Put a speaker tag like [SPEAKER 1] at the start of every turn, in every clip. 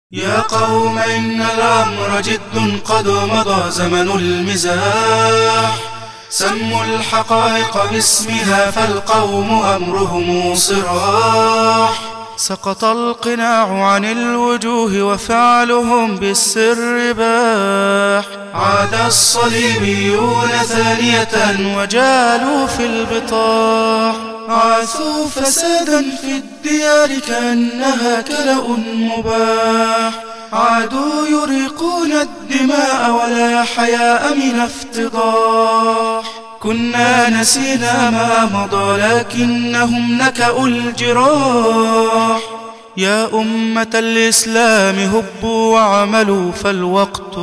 [SPEAKER 1] يا قوم إن الأمر جد قد مضى زمن المزاح. سموا الحقائق باسمها فالقوم أمرهم صراح. سقط القناع عن الوجوه وفعلهم بالسر باح. عاد الصليبيون ثانية وجالوا في البطاح. عاثوا فسادا في الديار كأنها كلأ مباح. عادوا يريقون الدماء ولا حياء من افتضاح. كنا نسينا ما مضى لكنهم نكأوا الجراح. يا أمة الإسلام هبوا وعملوا فالوقت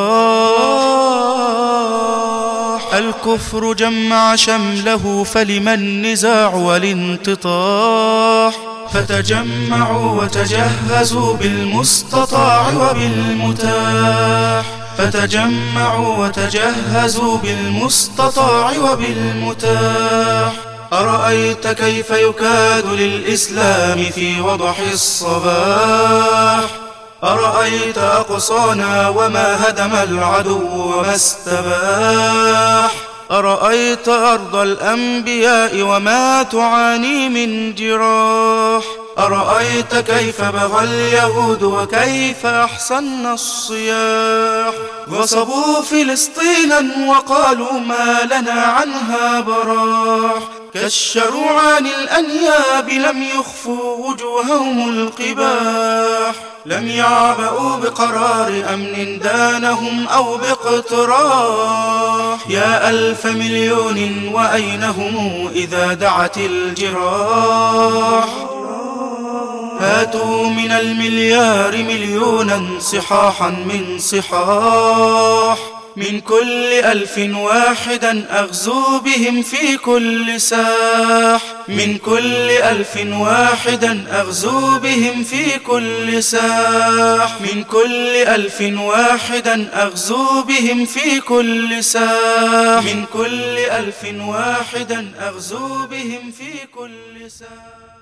[SPEAKER 1] راح. الكفر جمع شمله فلم النزاع والانتطاح. فتجمعوا وتجهزوا بالمستطاع وبالمتاح. فتجمعوا وتجهزوا بالمستطاع وبالمتاح. أرأيت كيف يكاد للإسلام في وضح الصباح. أرأيت أقصانا وما هدم العدو وما استباح. أرأيت أرض الأنبياء وما تعاني من جراح. أرأيت كيف بغى اليهود وكيف أحسن الصياح. غصبوا فلسطينا وقالوا ما لنا عنها براح. كشروا عن الأنياب لم يخفوا وجوههم القباح. لم يعبأوا بقرار أمن دانهم أو باقتراح. يا ألف مليون وأين هم إذا دعت الجراح. هاتوا من المليار مليونا صحاحا من صحاح. من كل 1000 واحدا أغزو بهم في كل ساح. من كل 1000 واحدا أغزو بهم في كل ساح. من كل 1000 واحدا أغزو بهم في كل ساح. من كل 1000 واحدا أغزو بهم في كل ساح.